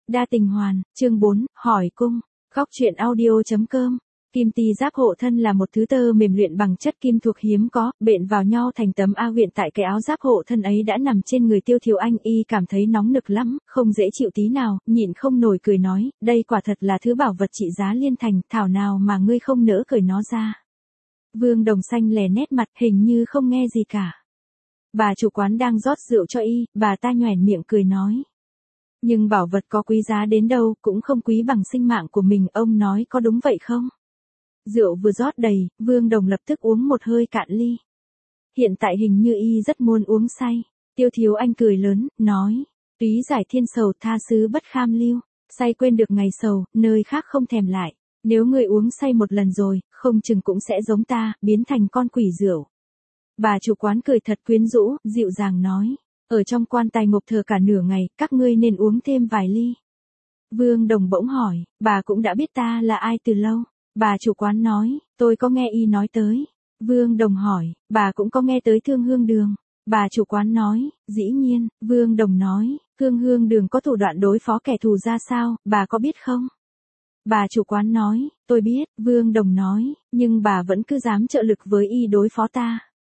Đa tình hoàn, chương 4, hỏi cung. Góc truyện audio.com. Kim ti giáp hộ thân là một thứ tơ mềm luyện bằng chất kim thuộc hiếm có, bện vào nhau thành tấm a viện tại cái áo giáp hộ thân ấy đã nằm trên người Tiêu Thiếu Anh, y cảm thấy nóng nực lắm, không dễ chịu tí nào, nhịn không nổi cười nói, đây quả thật là thứ bảo vật trị giá liên thành, thảo nào mà ngươi không nỡ cởi nó ra. Vương Đồng xanh lè nét mặt, hình như không nghe gì cả. Bà chủ quán đang rót rượu cho y, bà ta nhoẻn miệng cười nói. Nhưng bảo vật có quý giá đến đâu, cũng không quý bằng sinh mạng của mình, ông nói có đúng vậy không? Rượu vừa rót đầy, Vương Đồng lập tức uống một hơi cạn ly. Hiện tại hình như y rất muốn uống say. Tiêu Thiếu Anh cười lớn, nói, túy giải thiên sầu tha xứ bất kham lưu, say quên được ngày sầu, nơi khác không thèm lại. Nếu người uống say một lần rồi, không chừng cũng sẽ giống ta, biến thành con quỷ rượu. Bà chủ quán cười thật quyến rũ, dịu dàng nói, ở trong quan tài ngục thờ cả nửa ngày, các ngươi nên uống thêm vài ly. Vương Đồng bỗng hỏi, bà cũng đã biết ta là ai từ lâu. Bà chủ quán nói, tôi có nghe y nói tới. Vương Đồng hỏi, bà cũng có nghe tới Thương Hương Đường. Bà chủ quán nói, dĩ nhiên. Vương Đồng nói, Thương Hương Đường có thủ đoạn đối phó kẻ thù ra sao, bà có biết không? Bà chủ quán nói, tôi biết. Vương Đồng nói, nhưng bà vẫn cứ dám trợ lực với y đối phó ta.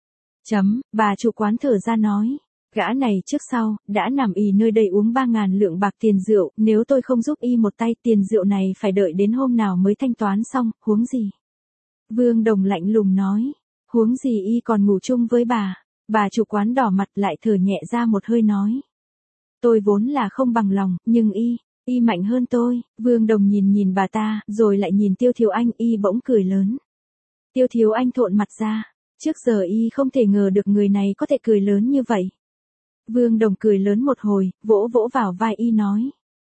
Bà chủ quán thở ra nói, gã này trước sau, đã nằm y nơi đây uống 3.000 lượng bạc tiền rượu, nếu tôi không giúp y một tay tiền rượu này phải đợi đến hôm nào mới thanh toán xong, huống gì? Vương Đồng lạnh lùng nói, huống gì y còn ngủ chung với bà chủ quán đỏ mặt lại thở nhẹ ra một hơi nói. Tôi vốn là không bằng lòng, nhưng y mạnh hơn tôi. Vương Đồng nhìn bà ta, rồi lại nhìn Tiêu Thiếu Anh, y bỗng cười lớn. Tiêu Thiếu Anh thộn mặt ra, trước giờ y không thể ngờ được người này có thể cười lớn như vậy. Vương Đồng cười lớn một hồi, vỗ vỗ vào vai y nói.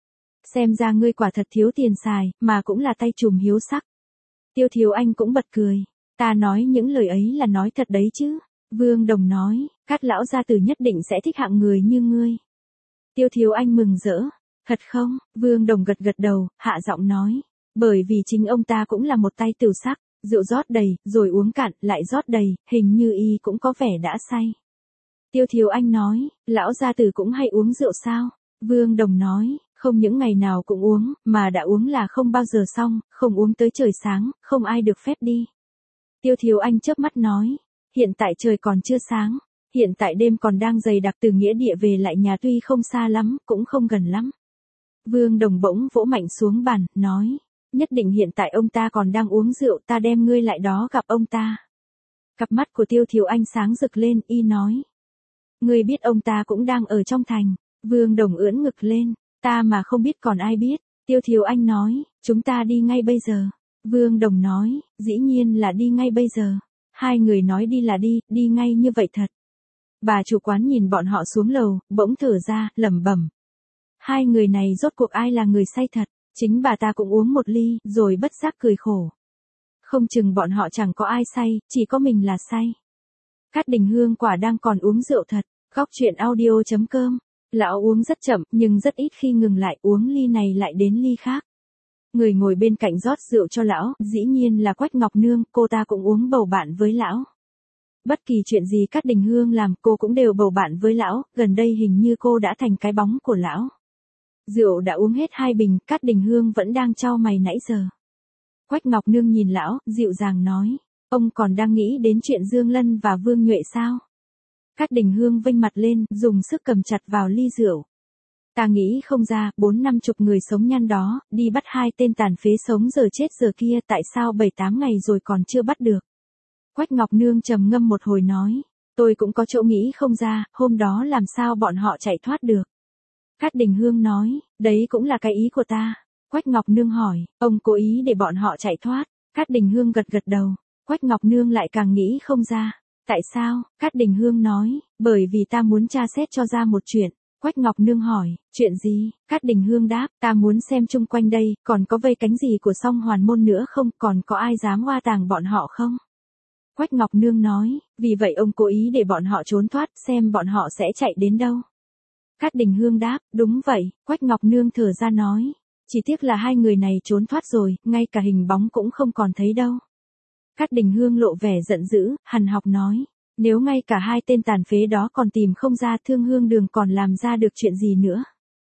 Xem ra ngươi quả thật thiếu tiền xài, mà cũng là tay trùm hiếu sắc. Tiêu Thiếu Anh cũng bật cười. Ta nói những lời ấy là nói thật đấy chứ. Vương Đồng nói, các lão gia tử nhất định sẽ thích hạng người như ngươi. Tiêu Thiếu Anh mừng rỡ. Thật không? Vương Đồng gật đầu, hạ giọng nói. Bởi vì chính ông ta cũng là một tay tửu sắc, rượu rót đầy, rồi uống cạn, lại rót đầy, hình như y cũng có vẻ đã say. Tiêu Thiếu Anh nói, lão gia tử cũng hay uống rượu sao? Vương Đồng nói, không những ngày nào cũng uống, mà đã uống là không bao giờ xong, không uống tới trời sáng, không ai được phép đi. Tiêu Thiếu Anh chớp mắt nói, hiện tại trời còn chưa sáng, hiện tại đêm còn đang dày đặc, từ nghĩa địa về lại nhà tuy không xa lắm, cũng không gần lắm. Vương Đồng bỗng vỗ mạnh xuống bàn, nói, nhất định hiện tại ông ta còn đang uống rượu, ta đem ngươi lại đó gặp ông ta. Cặp mắt của Tiêu Thiếu Anh sáng rực lên, y nói. Ngươi biết ông ta cũng đang ở trong thành. Vương Đồng ưỡn ngực lên, ta mà không biết còn ai biết. Tiêu Thiếu Anh nói, chúng ta đi ngay bây giờ. Vương Đồng nói, dĩ nhiên là đi ngay bây giờ. Hai người nói đi là đi ngay như vậy thật. Bà chủ quán nhìn bọn họ xuống lầu, bỗng thở ra, lẩm bẩm. Hai người này rốt cuộc ai là người say thật, chính bà ta cũng uống một ly, rồi bất giác cười khổ. Không chừng bọn họ chẳng có ai say, chỉ có mình là say. Cát Đình Hương quả đang còn uống rượu thật. Góc truyện audio.com. Lão uống rất chậm, nhưng rất ít khi ngừng lại, uống ly này lại đến ly khác. Người ngồi bên cạnh rót rượu cho lão, dĩ nhiên là Quách Ngọc Nương, cô ta cũng uống bầu bạn với lão. Bất kỳ chuyện gì Cát Đình Hương làm, cô cũng đều bầu bạn với lão, gần đây hình như cô đã thành cái bóng của lão. Rượu đã uống hết 2 bình, Cát Đình Hương vẫn đang chau mày nãy giờ. Quách Ngọc Nương nhìn lão, dịu dàng nói, ông còn đang nghĩ đến chuyện Dương Lân và Vương Nhuệ sao? Cát Đình Hương vênh mặt lên, dùng sức cầm chặt vào ly rượu. Ta nghĩ không ra, 4-50 người sống nhăn đó, đi bắt 2 tên tàn phế sống giờ chết giờ kia, tại sao 7-8 ngày rồi còn chưa bắt được? Quách Ngọc Nương trầm ngâm một hồi nói, tôi cũng có chỗ nghĩ không ra, hôm đó làm sao bọn họ chạy thoát được? Cát Đình Hương nói, đấy cũng là cái ý của ta. Quách Ngọc Nương hỏi, ông cố ý để bọn họ chạy thoát? Cát Đình Hương gật đầu. Quách Ngọc Nương lại càng nghĩ không ra. Tại sao? Cát Đình Hương nói, bởi vì ta muốn tra xét cho ra một chuyện. Quách Ngọc Nương hỏi, chuyện gì? Cát Đình Hương đáp, ta muốn xem chung quanh đây, còn có vây cánh gì của Song Hoàn Môn nữa không, còn có ai dám oa tàng bọn họ không? Quách Ngọc Nương nói, vì vậy ông cố ý để bọn họ trốn thoát, xem bọn họ sẽ chạy đến đâu. Cát Đình Hương đáp, đúng vậy. Quách Ngọc Nương thở ra nói, chỉ tiếc là 2 người này trốn thoát rồi, ngay cả hình bóng cũng không còn thấy đâu. Cát Đình Hương lộ vẻ giận dữ, hằn học nói, nếu ngay cả 2 tên tàn phế đó còn tìm không ra, Thương Hương Đường còn làm ra được chuyện gì nữa?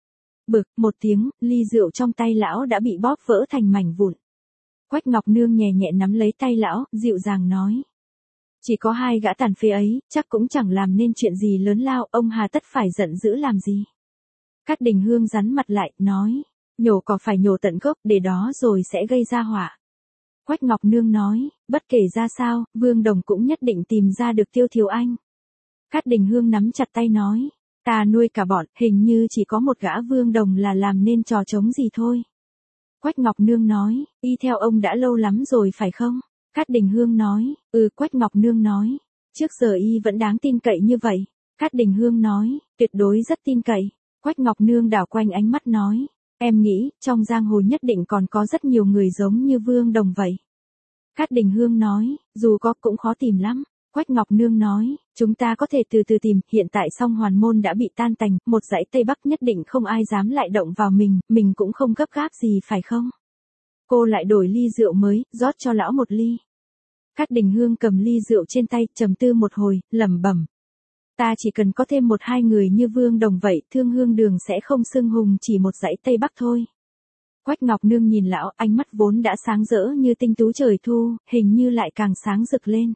Bực một tiếng, ly rượu trong tay lão đã bị bóp vỡ thành mảnh vụn. Quách Ngọc Nương nhẹ nhẹ nắm lấy tay lão, dịu dàng nói. Chỉ có hai gã tàn phế ấy, chắc cũng chẳng làm nên chuyện gì lớn lao, ông hà tất phải giận dữ làm gì. Cát Đình Hương rắn mặt lại, nói. Nhổ cỏ phải nhổ tận gốc, để đó rồi sẽ gây ra họa. Quách Ngọc Nương nói, bất kể ra sao, Vương Đồng cũng nhất định tìm ra được Tiêu Thiếu Anh. Cát Đình Hương nắm chặt tay nói, ta nuôi cả bọn, hình như chỉ có một gã Vương Đồng là làm nên trò trống gì thôi. Quách Ngọc Nương nói, y theo ông đã lâu lắm rồi phải không? Cát Đình Hương nói, Quách Ngọc Nương nói, trước giờ y vẫn đáng tin cậy như vậy. Cát Đình Hương nói, tuyệt đối rất tin cậy. Quách Ngọc Nương đảo quanh ánh mắt nói, em nghĩ, trong giang hồ nhất định còn có rất nhiều người giống như Vương Đồng vậy. Cát Đình Hương nói, dù có cũng khó tìm lắm. Quách Ngọc Nương nói, chúng ta có thể từ từ tìm, hiện tại Song Hoàn Môn đã bị tan tành, một dãy Tây Bắc nhất định không ai dám lại động vào mình cũng không gấp gáp gì phải không? Cô lại đổi ly rượu mới, rót cho lão một ly. Cát Đình Hương cầm ly rượu trên tay, trầm tư một hồi, lẩm bẩm. Ta chỉ cần có thêm một hai người như Vương Đồng vậy, Thương Hương Đường sẽ không xưng hùng chỉ một dãy Tây Bắc thôi. Quách Ngọc Nương nhìn lão, ánh mắt vốn đã sáng rỡ như tinh tú trời thu, hình như lại càng sáng rực lên.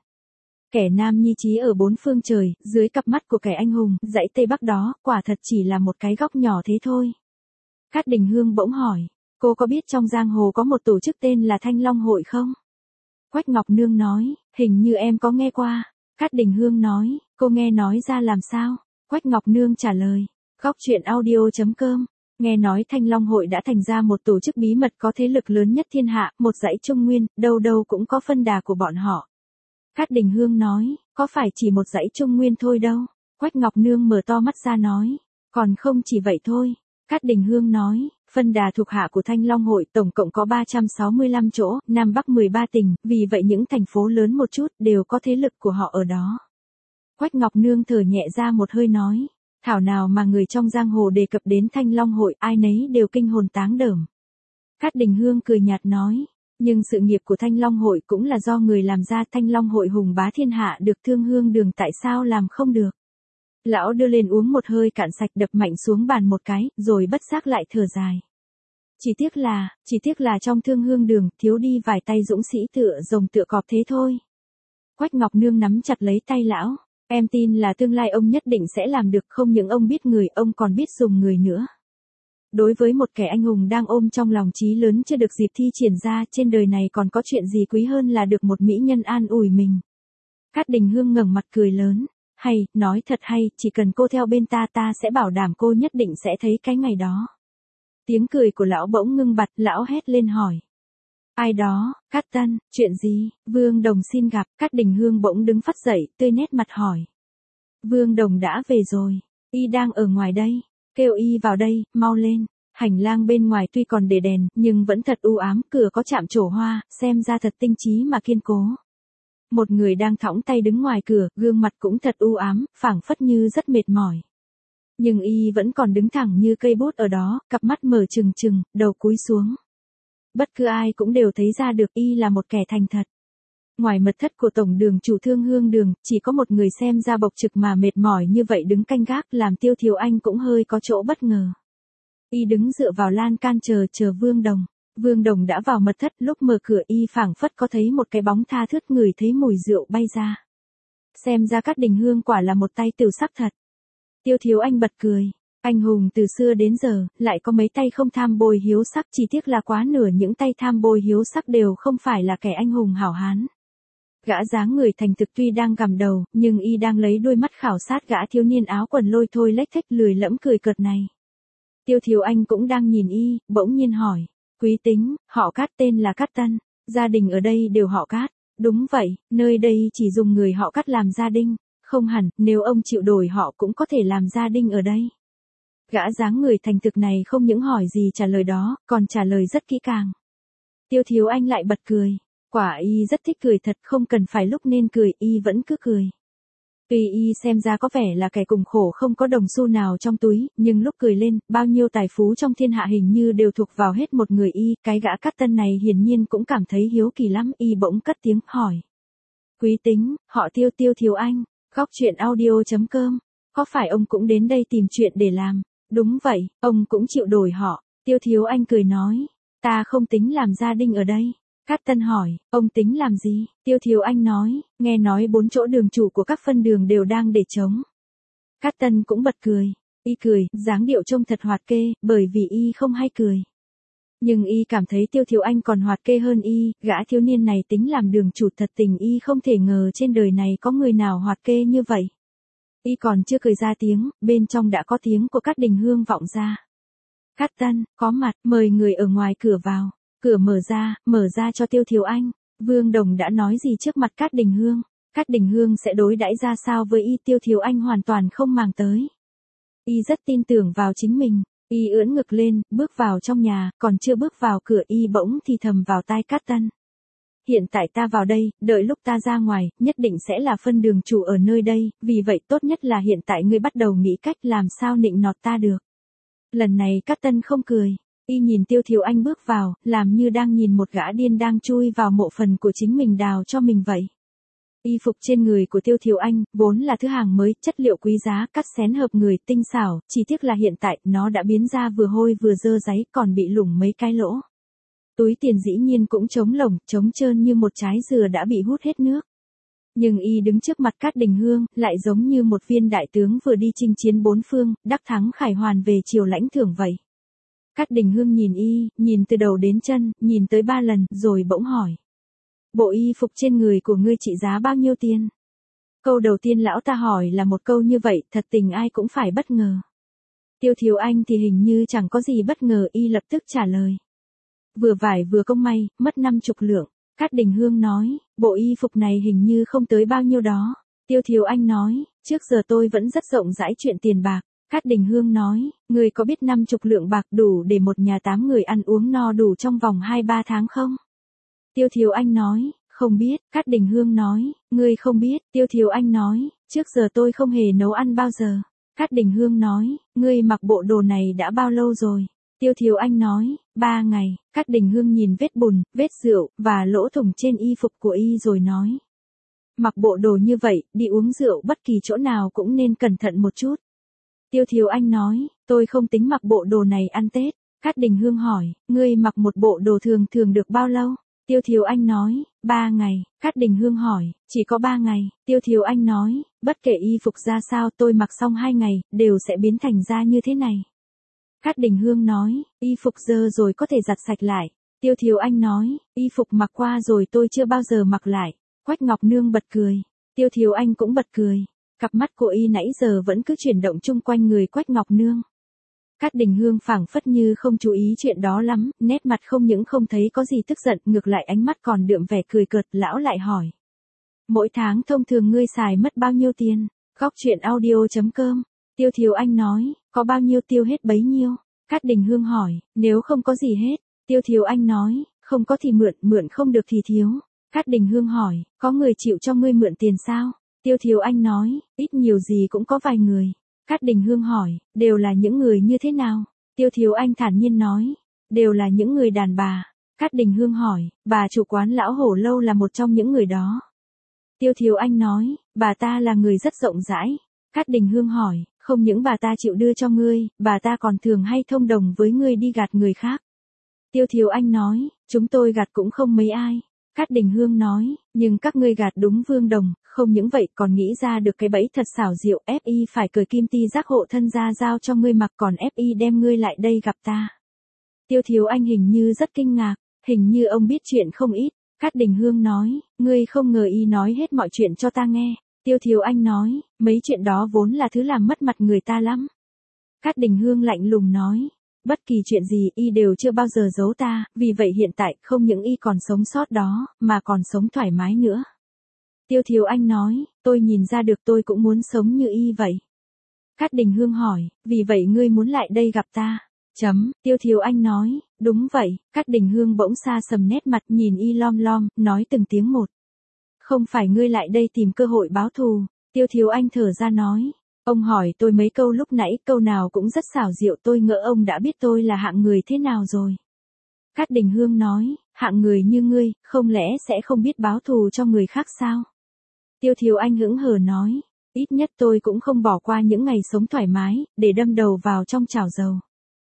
Kẻ nam nhi trí ở bốn phương trời, dưới cặp mắt của kẻ anh hùng, dãy Tây Bắc đó, quả thật chỉ là một cái góc nhỏ thế thôi. Cát Đình Hương bỗng hỏi, cô có biết trong giang hồ có một tổ chức tên là Thanh Long Hội không? Quách Ngọc Nương nói, hình như em có nghe qua. Cát Đình Hương nói, cô nghe nói ra làm sao? Quách Ngọc Nương trả lời, góc truyện audio.com. Nghe nói Thanh Long Hội đã thành ra một tổ chức bí mật có thế lực lớn nhất thiên hạ, một dãy Trung Nguyên, đâu đâu cũng có phân đà của bọn họ. Cát Đình Hương nói, có phải chỉ một dãy Trung Nguyên thôi đâu. Quách Ngọc Nương mở to mắt ra nói, còn không chỉ vậy thôi. Cát Đình Hương nói, phân đà thuộc hạ của Thanh Long Hội tổng cộng có 365 chỗ, Nam Bắc 13 tỉnh, vì vậy những thành phố lớn một chút đều có thế lực của họ ở đó. Quách Ngọc Nương thở nhẹ ra một hơi nói, thảo nào mà người trong giang hồ đề cập đến Thanh Long Hội, ai nấy đều kinh hồn táng đởm. Cát Đình Hương cười nhạt nói, nhưng sự nghiệp của Thanh Long Hội cũng là do người làm ra, Thanh Long Hội hùng bá thiên hạ được Thương Hương Đường tại sao làm không được. Lão đưa lên uống một hơi cạn sạch, đập mạnh xuống bàn một cái, rồi bất giác lại thở dài. Chỉ tiếc là trong Thương Hương Đường, thiếu đi vài tay dũng sĩ tựa rồng tựa cọp thế thôi. Quách Ngọc Nương nắm chặt lấy tay lão, em tin là tương lai ông nhất định sẽ làm được, không những ông biết người, ông còn biết dùng người nữa. Đối với một kẻ anh hùng đang ôm trong lòng chí lớn chưa được dịp thi triển ra, trên đời này còn có chuyện gì quý hơn là được một mỹ nhân an ủi mình. Cát Đình Hương ngẩng mặt cười lớn, hay, nói thật hay, chỉ cần cô theo bên ta, ta sẽ bảo đảm cô nhất định sẽ thấy cái ngày đó. Tiếng cười của lão bỗng ngưng bặt, lão hét lên hỏi. Ai đó? Cát Tân, chuyện gì? Vương Đồng xin gặp. Cát Đình Hương bỗng đứng phắt dậy, tươi nét mặt hỏi. Vương Đồng đã về rồi, y đang ở ngoài đây, kêu y vào đây, mau lên. Hành lang bên ngoài tuy còn để đèn, nhưng vẫn thật u ám, cửa có chạm trổ hoa, xem ra thật tinh trí mà kiên cố. Một người đang thõng tay đứng ngoài cửa, gương mặt cũng thật u ám, phảng phất như rất mệt mỏi. Nhưng y vẫn còn đứng thẳng như cây bút ở đó, cặp mắt mở trừng trừng, đầu cúi xuống. Bất cứ ai cũng đều thấy ra được y là một kẻ thành thật. Ngoài mật thất của tổng đường chủ Thương Hương Đường, chỉ có một người xem ra bộc trực mà mệt mỏi như vậy đứng canh gác, làm Tiêu Thiếu Anh cũng hơi có chỗ bất ngờ. Y đứng dựa vào lan can chờ Vương Đồng. Vương Đồng đã vào mật thất, lúc mở cửa y phảng phất có thấy một cái bóng tha thướt, người thấy mùi rượu bay ra. Xem ra Cát Đình Hương quả là một tay tửu sắc thật. Tiêu Thiếu Anh bật cười. Anh hùng từ xưa đến giờ, lại có mấy tay không tham bồi hiếu sắc, chỉ tiếc là quá nửa những tay tham bồi hiếu sắc đều không phải là kẻ anh hùng hảo hán. Gã dáng người thành thực tuy đang gằm đầu, nhưng y đang lấy đôi mắt khảo sát gã thiếu niên áo quần lôi thôi lếch thếch lười lẫm cười cợt này. Tiêu Thiếu Anh cũng đang nhìn y, bỗng nhiên hỏi. Quý tính, họ Cát tên là Cát Tân, gia đình ở đây đều họ Cát. Đúng vậy, nơi đây chỉ dùng người họ Cát làm gia đình. Không hẳn, nếu ông chịu đổi họ cũng có thể làm gia đình ở đây. Gã dáng người thành thực này không những hỏi gì trả lời đó, còn trả lời rất kỹ càng. Tiêu Thiếu Anh lại bật cười. Quả y rất thích cười thật, không cần phải lúc nên cười, y vẫn cứ cười. Tuy y xem ra có vẻ là kẻ cùng khổ không có đồng xu nào trong túi, nhưng lúc cười lên, bao nhiêu tài phú trong thiên hạ hình như đều thuộc vào hết một người y, cái gã Cát Tân này hiển nhiên cũng cảm thấy hiếu kỳ lắm, y bỗng cất tiếng hỏi. Quý tính, họ Tiêu Thiếu Anh, góc truyện audio.com, có phải ông cũng đến đây tìm chuyện để làm? Đúng vậy, ông cũng chịu đổi họ. Tiêu Thiếu Anh cười nói, ta không tính làm gia đình ở đây. Cát Tân hỏi, ông tính làm gì? Tiêu Thiếu Anh nói, nghe nói 4 chỗ đường chủ của các phân đường đều đang để trống. Cát Tân cũng bật cười. Y cười, dáng điệu trông thật hoạt kê, bởi vì y không hay cười. Nhưng y cảm thấy Tiêu Thiếu Anh còn hoạt kê hơn y, gã thiếu niên này tính làm đường chủ thật tình y không thể ngờ trên đời này có người nào hoạt kê như vậy. Y còn chưa cười ra tiếng, bên trong đã có tiếng của Cát Đình Hương vọng ra. Cát Tân, có mặt, mời người ở ngoài cửa vào. Cửa mở ra cho Tiêu Thiếu Anh. Vương Đồng đã nói gì trước mặt Cát Đình Hương? Cát Đình Hương sẽ đối đãi ra sao với y? Tiêu Thiếu Anh hoàn toàn không màng tới. Y rất tin tưởng vào chính mình. Y ưỡn ngực lên, bước vào trong nhà, còn chưa bước vào cửa y bỗng thì thầm vào tai Cát Tân. Hiện tại ta vào đây, đợi lúc ta ra ngoài, nhất định sẽ là phân đường chủ ở nơi đây, vì vậy tốt nhất là hiện tại ngươi bắt đầu nghĩ cách làm sao nịnh nọt ta được. Lần này Cát Tân không cười. Y nhìn Tiêu Thiếu Anh bước vào, làm như đang nhìn một gã điên đang chui vào mộ phần của chính mình đào cho mình vậy. Y phục trên người của Tiêu Thiếu Anh, vốn là thứ hàng mới, chất liệu quý giá, cắt xén hợp người, tinh xảo, chỉ tiếc là hiện tại, nó đã biến ra vừa hôi vừa dơ dáy, còn bị lủng mấy cái lỗ. Túi tiền dĩ nhiên cũng trống lồng, trống trơn như một trái dừa đã bị hút hết nước. Nhưng y đứng trước mặt Cát Đình Hương, lại giống như một viên đại tướng vừa đi chinh chiến 4 phương, đắc thắng khải hoàn về triều lãnh thưởng vậy. Cát Đình Hương nhìn y, nhìn từ đầu đến chân, nhìn tới 3 lần, rồi bỗng hỏi. Bộ y phục trên người của ngươi trị giá bao nhiêu tiền? Câu đầu tiên lão ta hỏi là một câu như vậy, thật tình ai cũng phải bất ngờ. Tiêu Thiếu Anh thì hình như chẳng có gì bất ngờ, y lập tức trả lời. Vừa vải vừa công may, mất 50 lượng. Cát Đình Hương nói, bộ y phục này hình như không tới bao nhiêu đó. Tiêu Thiếu Anh nói, trước giờ tôi vẫn rất rộng rãi chuyện tiền bạc. Cát Đình Hương nói, ngươi có biết 50 lượng bạc đủ để một nhà 8 người ăn uống no đủ trong vòng 2-3 tháng không? Tiêu Thiếu Anh nói, không biết. Cát Đình Hương nói, ngươi không biết. Tiêu Thiếu Anh nói, trước giờ tôi không hề nấu ăn bao giờ. Cát Đình Hương nói, ngươi mặc bộ đồ này đã bao lâu rồi? Tiêu Thiếu Anh nói, 3 ngày. Cát Đình Hương nhìn vết bùn, vết rượu, và lỗ thủng trên y phục của y rồi nói. Mặc bộ đồ như vậy, đi uống rượu bất kỳ chỗ nào cũng nên cẩn thận một chút. Tiêu Thiếu Anh nói, tôi không tính mặc bộ đồ này ăn Tết. Cát Đình Hương hỏi, ngươi mặc một bộ đồ thường thường được bao lâu? Tiêu Thiếu Anh nói, 3 ngày. Cát Đình Hương hỏi, chỉ có 3 ngày. Tiêu Thiếu Anh nói, bất kể y phục ra sao tôi mặc xong 2 ngày, đều sẽ biến thành ra như thế này. Cát Đình Hương nói, y phục dơ rồi có thể giặt sạch lại. Tiêu Thiếu Anh nói, y phục mặc qua rồi tôi chưa bao giờ mặc lại. Quách Ngọc Nương bật cười. Tiêu Thiếu Anh cũng bật cười. Cặp mắt của y nãy giờ vẫn cứ chuyển động chung quanh người Quách Ngọc Nương. Cát Đình Hương phảng phất như không chú ý chuyện đó lắm, nét mặt không những không thấy có gì tức giận, ngược lại ánh mắt còn đượm vẻ cười cợt, lão lại hỏi. Mỗi tháng thông thường ngươi xài mất bao nhiêu tiền? Góc truyện audio.com. Tiêu Thiếu Anh nói, có bao nhiêu tiêu hết bấy nhiêu. Cát Đình Hương hỏi, nếu không có gì hết. Tiêu Thiếu Anh nói, không có thì mượn, mượn không được thì thiếu. Cát Đình Hương hỏi, có người chịu cho ngươi mượn tiền sao? Tiêu Thiếu Anh nói, ít nhiều gì cũng có vài người. Cát Đình Hương hỏi, đều là những người như thế nào? Tiêu Thiếu Anh thản nhiên nói, đều là những người đàn bà. Cát Đình Hương hỏi, bà chủ quán Lão Hổ Lâu là một trong những người đó. Tiêu Thiếu Anh nói, bà ta là người rất rộng rãi. Cát Đình Hương hỏi, không những bà ta chịu đưa cho ngươi, bà ta còn thường hay thông đồng với ngươi đi gạt người khác. Tiêu Thiếu Anh nói, chúng tôi gạt cũng không mấy ai. Cát Đình Hương nói, nhưng các ngươi gạt đúng Vương Đồng, không những vậy còn nghĩ ra được cái bẫy thật xảo diệu, FI phải cởi kim ti giác hộ thân ra giao cho ngươi mặc, còn FI đem ngươi lại đây gặp ta. Tiêu Thiếu Anh hình như rất kinh ngạc, hình như ông biết chuyện không ít. Cát Đình Hương nói, ngươi không ngờ y nói hết mọi chuyện cho ta nghe. Tiêu Thiếu Anh nói, mấy chuyện đó vốn là thứ làm mất mặt người ta lắm. Cát Đình Hương lạnh lùng nói, bất kỳ chuyện gì y đều chưa bao giờ giấu ta, vì vậy hiện tại không những y còn sống sót đó, mà còn sống thoải mái nữa. Tiêu Thiếu Anh nói, tôi nhìn ra được tôi cũng muốn sống như y vậy. Cát Đình Hương hỏi, vì vậy ngươi muốn lại đây gặp ta? Tiêu Thiếu Anh nói, đúng vậy. Cát Đình Hương bỗng xa sầm nét mặt nhìn y lom lom, nói từng tiếng một. Không phải ngươi lại đây tìm cơ hội báo thù. Tiêu Thiếu Anh thở ra nói. Ông hỏi tôi mấy câu lúc nãy, câu nào cũng rất xảo diệu, tôi ngỡ ông đã biết tôi là hạng người thế nào rồi. Cát Đình Hương nói, hạng người như ngươi, không lẽ sẽ không biết báo thù cho người khác sao? Tiêu Thiếu Anh hững hờ nói, Ít nhất tôi cũng không bỏ qua những ngày sống thoải mái, để đâm đầu vào trong chảo dầu.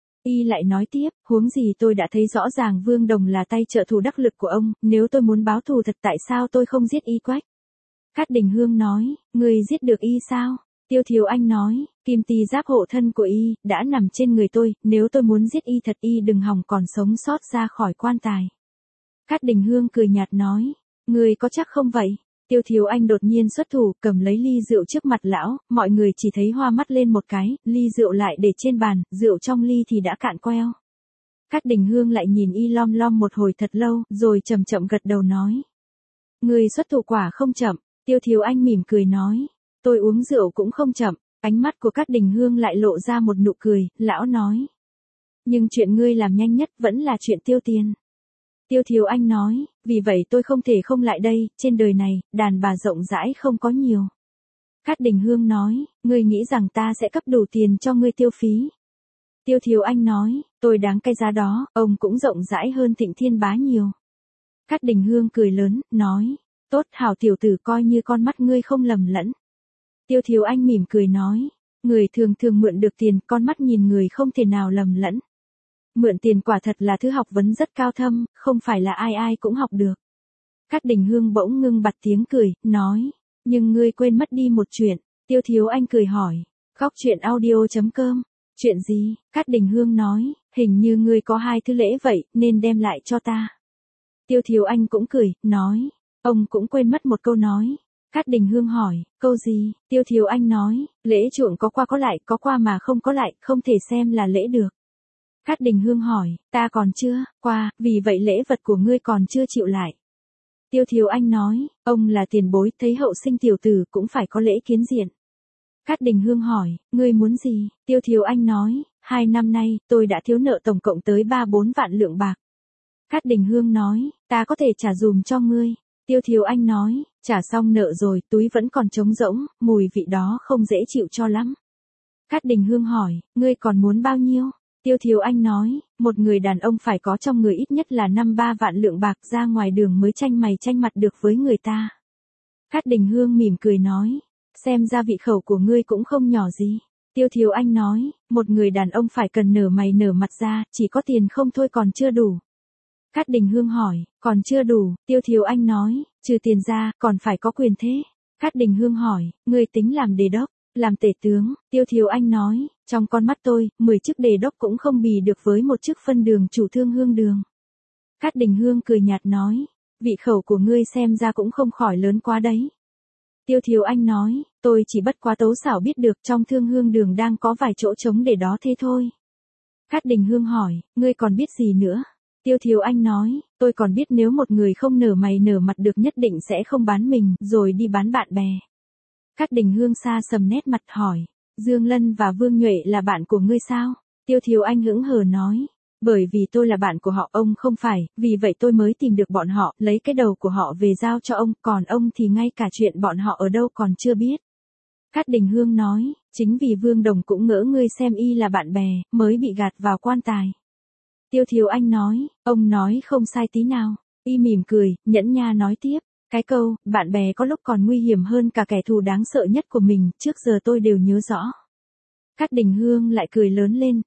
Y lại nói tiếp, huống gì tôi đã thấy rõ ràng Vương Đồng là tay trợ thủ đắc lực của ông, nếu tôi muốn báo thù thật tại sao tôi không giết Y Quách? Cát Đình Hương nói, người giết được Y sao? Tiêu Thiếu Anh nói, kim tì giáp hộ thân của Y, đã nằm trên người tôi, nếu tôi muốn giết Y thật Y đừng hòng còn sống sót ra khỏi quan tài. Cát Đình Hương cười nhạt nói, người có chắc không vậy? Tiêu Thiếu Anh đột nhiên xuất thủ, cầm lấy ly rượu trước mặt lão, mọi người chỉ thấy hoa mắt lên một cái, ly rượu lại để trên bàn, rượu trong ly thì đã cạn queo. Cát Đình Hương lại nhìn Y lom lom một hồi thật lâu, rồi chậm chậm gật đầu nói. Người xuất thủ quả không chậm, Tiêu Thiếu Anh mỉm cười nói. Tôi uống rượu cũng không chậm, ánh mắt của Cát Đình Hương lại lộ ra một nụ cười, lão nói. Nhưng chuyện ngươi làm nhanh nhất vẫn là chuyện tiêu tiền. Tiêu Thiếu Anh nói, vì vậy tôi không thể không lại đây, trên đời này, đàn bà rộng rãi không có nhiều. Cát Đình Hương nói, ngươi nghĩ rằng ta sẽ cấp đủ tiền cho ngươi tiêu phí. Tiêu Thiếu Anh nói, tôi đáng cái giá đó, ông cũng rộng rãi hơn Thịnh Thiên Bá nhiều. Cát Đình Hương cười lớn, nói, tốt hảo tiểu tử coi như con mắt ngươi không lầm lẫn. Tiêu Thiếu Anh mỉm cười nói, người thường thường mượn được tiền, con mắt nhìn người không thể nào lầm lẫn. Mượn tiền quả thật là thứ học vấn rất cao thâm, không phải là ai ai cũng học được. Cát Đình Hương bỗng ngưng bặt tiếng cười, nói, nhưng ngươi quên mất đi một chuyện. Tiêu Thiếu Anh cười hỏi, Góc Chuyện Audio.com, chuyện gì? Cát Đình Hương nói, hình như ngươi có 2 thứ lễ vậy, nên đem lại cho ta. Tiêu Thiếu Anh cũng cười, nói, ông cũng quên mất một câu nói. Cát Đình Hương hỏi, câu gì? Tiêu Thiếu Anh nói, lễ chuộng có qua mà không có lại, không thể xem là lễ được. Cát Đình Hương hỏi, ta còn chưa qua, vì vậy lễ vật của ngươi còn chưa chịu lại. Tiêu Thiếu Anh nói, ông là tiền bối, thấy hậu sinh tiểu tử cũng phải có lễ kiến diện. Cát Đình Hương hỏi, ngươi muốn gì? Tiêu Thiếu Anh nói, 2 năm nay, tôi đã thiếu nợ tổng cộng tới 3-4 vạn lượng bạc. Cát Đình Hương nói, ta có thể trả dùm cho ngươi. Tiêu Thiếu Anh nói, trả xong nợ rồi, túi vẫn còn trống rỗng, mùi vị đó không dễ chịu cho lắm. Cát Đình Hương hỏi, ngươi còn muốn bao nhiêu? Tiêu Thiếu Anh nói, một người đàn ông phải có trong người ít nhất là 5-3 vạn lượng bạc, ra ngoài đường mới tranh mày tranh mặt được với người ta. Cát Đình Hương mỉm cười nói, xem ra vị khẩu của ngươi cũng không nhỏ gì. Tiêu Thiếu Anh nói, một người đàn ông phải cần nở mày nở mặt ra, chỉ có tiền không thôi còn chưa đủ. Cát Đình Hương hỏi, còn chưa đủ? Tiêu Thiếu Anh nói, trừ tiền ra, còn phải có quyền thế. Cát Đình Hương hỏi, ngươi tính làm đề đốc, làm tể tướng? Tiêu Thiếu Anh nói, trong con mắt tôi, 10 chức đề đốc cũng không bì được với một chức phân đường chủ Thương Hương đường. Cát Đình Hương cười nhạt nói, vị khẩu của ngươi xem ra cũng không khỏi lớn quá đấy. Tiêu Thiếu Anh nói, tôi chỉ bất quá tấu xảo biết được trong Thương Hương đường đang có vài chỗ trống để đó thế thôi. Cát Đình Hương hỏi, ngươi còn biết gì nữa? Tiêu Thiếu Anh nói, tôi còn biết nếu một người không nở mày nở mặt được nhất định sẽ không bán mình, rồi đi bán bạn bè. Cát Đình Hương xa sầm nét mặt hỏi, Dương Lân và Vương Nhuệ là bạn của ngươi sao? Tiêu Thiếu Anh hững hờ nói, bởi vì tôi là bạn của họ ông không phải, vì vậy tôi mới tìm được bọn họ, lấy cái đầu của họ về giao cho ông, còn ông thì ngay cả chuyện bọn họ ở đâu còn chưa biết. Cát Đình Hương nói, chính vì Vương Đồng cũng ngỡ ngươi xem y là bạn bè, mới bị gạt vào quan tài. Tiêu Thiếu Anh nói, ông nói không sai tí nào. Y mỉm cười, nhẫn nha nói tiếp, cái câu, bạn bè có lúc còn nguy hiểm hơn cả kẻ thù đáng sợ nhất của mình, trước giờ tôi đều nhớ rõ. Cát Đình Hương lại cười lớn lên,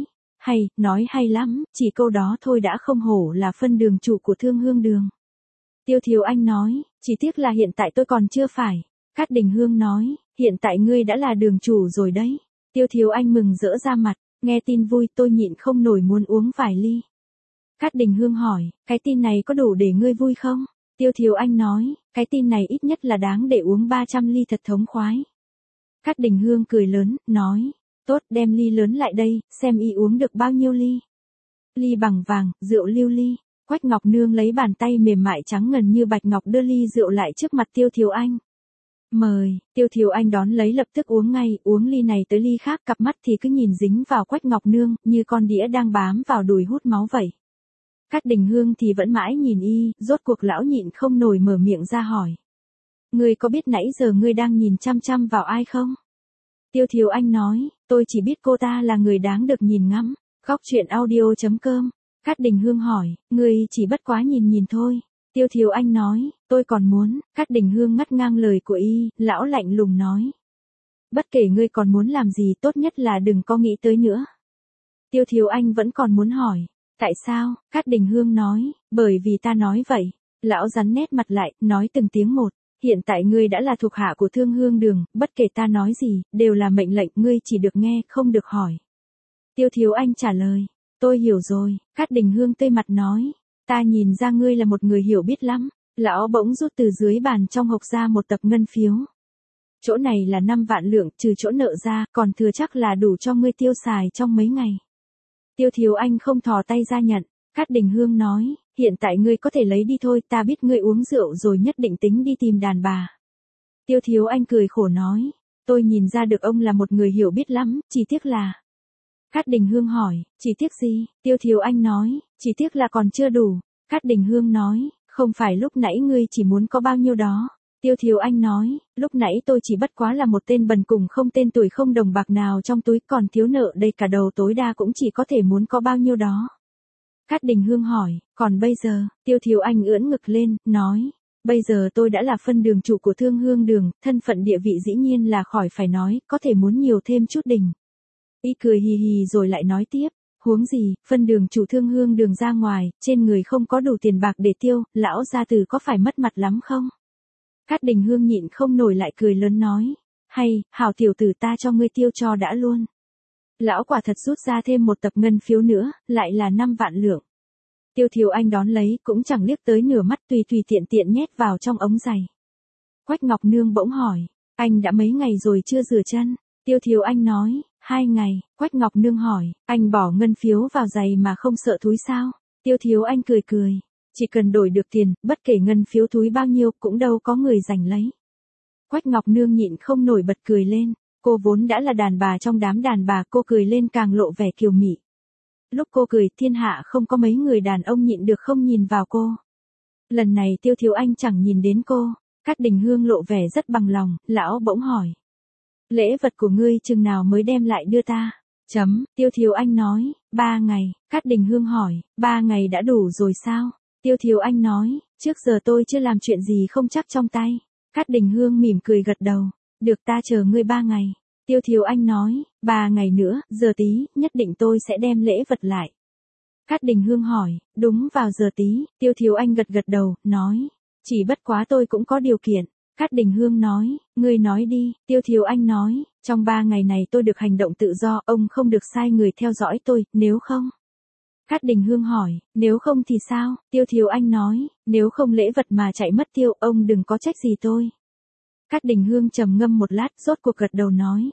nói hay lắm, chỉ câu đó thôi đã không hổ là phân đường chủ của Thương Hương đường. Tiêu Thiếu Anh nói, chỉ tiếc là hiện tại tôi còn chưa phải. Cát Đình Hương nói, hiện tại ngươi đã là đường chủ rồi đấy. Tiêu Thiếu Anh mừng rỡ ra mặt, nghe tin vui tôi nhịn không nổi muốn uống vài ly. Cát Đình Hương hỏi, cái tin này có đủ để ngươi vui không? Tiêu Thiếu Anh nói, cái tin này ít nhất là đáng để uống 300 ly thật thống khoái. Cát Đình Hương cười lớn, nói, tốt đem ly lớn lại đây, xem y uống được bao nhiêu ly. Ly bằng vàng, rượu lưu ly. Quách Ngọc Nương lấy bàn tay mềm mại trắng ngần như bạch ngọc đưa ly rượu lại trước mặt Tiêu Thiếu Anh. Mời, Tiêu Thiếu Anh đón lấy lập tức uống ngay, uống ly này tới ly khác, cặp mắt thì cứ nhìn dính vào Quách Ngọc Nương, như con đĩa đang bám vào đùi hút máu vậy. Cát Đình Hương thì vẫn mãi nhìn y, rốt cuộc lão nhịn không nổi mở miệng ra hỏi. Ngươi có biết nãy giờ ngươi đang nhìn chăm chăm vào ai không? Tiêu Thiếu Anh nói, tôi chỉ biết cô ta là người đáng được nhìn ngắm. Góc Chuyện Audio.com. Cát Đình Hương hỏi, ngươi chỉ bất quá nhìn thôi. Tiêu Thiếu Anh nói, tôi còn muốn. Cát Đình Hương ngắt ngang lời của y, lão lạnh lùng nói. Bất kể ngươi còn muốn làm gì tốt nhất là đừng có nghĩ tới nữa. Tiêu Thiếu Anh vẫn còn muốn hỏi. Tại sao? Cát Đình Hương nói, bởi vì ta nói vậy. Lão rắn nét mặt lại, nói từng tiếng một. Hiện tại ngươi đã là thuộc hạ của Thương Hương Đường, bất kể ta nói gì, đều là mệnh lệnh, ngươi chỉ được nghe, không được hỏi. Tiêu Thiếu Anh trả lời, tôi hiểu rồi. Cát Đình Hương tươi mặt nói, ta nhìn ra ngươi là một người hiểu biết lắm. Lão bỗng rút từ dưới bàn trong hộc ra một tập ngân phiếu. Chỗ này là 5 vạn lượng, trừ chỗ nợ ra, còn thừa chắc là đủ cho ngươi tiêu xài trong mấy ngày. Tiêu Thiếu Anh không thò tay ra nhận. Cát Đình Hương nói, hiện tại ngươi có thể lấy đi thôi, ta biết ngươi uống rượu rồi nhất định tính đi tìm đàn bà. Tiêu Thiếu Anh cười khổ nói, tôi nhìn ra được ông là một người hiểu biết lắm, chỉ tiếc là. Cát Đình Hương hỏi, chỉ tiếc gì? Tiêu Thiếu Anh nói, chỉ tiếc là còn chưa đủ. Cát Đình Hương nói, không phải lúc nãy ngươi chỉ muốn có bao nhiêu đó. Tiêu Thiếu Anh nói, lúc nãy tôi chỉ bất quá là một tên bần cùng không tên tuổi không đồng bạc nào trong túi, còn thiếu nợ đây cả đầu tối đa cũng chỉ có thể muốn có bao nhiêu đó. Cát Đình Hương hỏi, còn bây giờ? Tiêu Thiếu Anh ưỡn ngực lên, nói, bây giờ tôi đã là phân đường chủ của Thương Hương Đường, thân phận địa vị dĩ nhiên là khỏi phải nói, có thể muốn nhiều thêm chút đỉnh. Y cười hì hì rồi lại nói tiếp, huống gì, phân đường chủ Thương Hương Đường ra ngoài, trên người không có đủ tiền bạc để tiêu, lão gia tử có phải mất mặt lắm không? Cát Đình Hương nhịn không nổi lại cười lớn nói, hay, hảo tiểu tử ta cho ngươi tiêu cho đã luôn. Lão quả thật rút ra thêm một tập ngân phiếu nữa, lại là 5 vạn lượng. Tiêu Thiếu Anh đón lấy, cũng chẳng liếc tới nửa mắt, tùy tùy tiện tiện nhét vào trong ống giày. Quách Ngọc Nương bỗng hỏi, anh đã mấy ngày rồi chưa rửa chân? Tiêu Thiếu Anh nói, 2 ngày. Quách Ngọc Nương hỏi, anh bỏ ngân phiếu vào giày mà không sợ thúi sao? Tiêu Thiếu Anh cười cười, chỉ cần đổi được tiền, bất kể ngân phiếu thúi bao nhiêu cũng đâu có người giành lấy. Quách Ngọc Nương nhịn không nổi bật cười lên. Cô vốn đã là đàn bà trong đám đàn bà, cô cười lên càng lộ vẻ kiều mị. Lúc cô cười, thiên hạ không có mấy người đàn ông nhịn được không nhìn vào cô. Lần này Tiêu Thiếu Anh chẳng nhìn đến cô. Cát Đình Hương lộ vẻ rất bằng lòng, lão bỗng hỏi. Lễ vật của ngươi chừng nào mới đem lại đưa ta? Tiêu Thiếu Anh nói, 3 ngày. Cát Đình Hương hỏi, 3 ngày đã đủ rồi sao? Tiêu Thiếu Anh nói, trước giờ tôi chưa làm chuyện gì không chắc trong tay. Cát Đình Hương mỉm cười gật đầu. Được, ta chờ ngươi 3 ngày. Tiêu Thiếu Anh nói, 3 ngày nữa, giờ tí, nhất định tôi sẽ đem lễ vật lại. Cát Đình Hương hỏi, đúng vào giờ tí, Tiêu Thiếu Anh gật gật đầu, nói, chỉ bất quá tôi cũng có điều kiện. Cát Đình Hương nói, ngươi nói đi. Tiêu Thiếu Anh nói, trong 3 ngày này tôi được hành động tự do, ông không được sai người theo dõi tôi, nếu không. Cát Đình Hương hỏi, nếu không thì sao? Tiêu Thiếu Anh nói, nếu không lễ vật mà chạy mất tiêu, ông đừng có trách gì tôi. Cát Đình Hương trầm ngâm một lát, rốt cuộc gật đầu nói.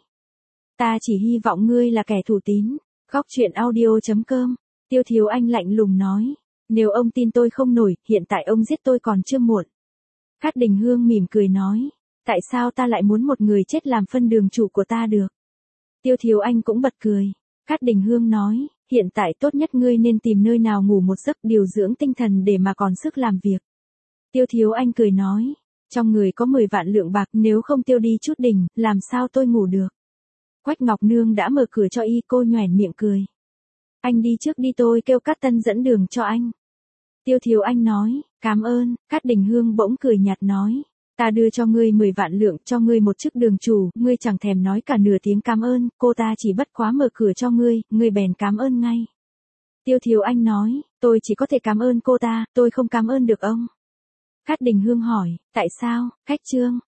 Ta chỉ hy vọng ngươi là kẻ thủ tín. Góc truyện audio.com. Tiêu Thiếu Anh lạnh lùng nói. Nếu ông tin tôi không nổi, hiện tại ông giết tôi còn chưa muộn. Cát Đình Hương mỉm cười nói. Tại sao ta lại muốn một người chết làm phân đường chủ của ta được? Tiêu Thiếu Anh cũng bật cười. Cát Đình Hương nói. Hiện tại tốt nhất ngươi nên tìm nơi nào ngủ một giấc, điều dưỡng tinh thần để mà còn sức làm việc. Tiêu Thiếu Anh cười nói. Trong người có 10 vạn lượng bạc, nếu không tiêu đi chút đỉnh, làm sao tôi ngủ được? Quách Ngọc Nương đã mở cửa cho y, cô nhoẻn miệng cười. Anh đi trước đi, tôi kêu Cát Tân dẫn đường cho anh. Tiêu Thiếu Anh nói, cảm ơn. Cát Đình Hương bỗng cười nhạt nói, ta đưa cho ngươi 10 vạn lượng, cho ngươi một chức đường chủ, ngươi chẳng thèm nói cả nửa tiếng cảm ơn, cô ta chỉ bất quá mở cửa cho ngươi bèn cảm ơn ngay. Tiêu Thiếu Anh nói, tôi chỉ có thể cảm ơn cô ta, tôi không cảm ơn được ông. Cát Đình Hương hỏi, tại sao? Khách trương.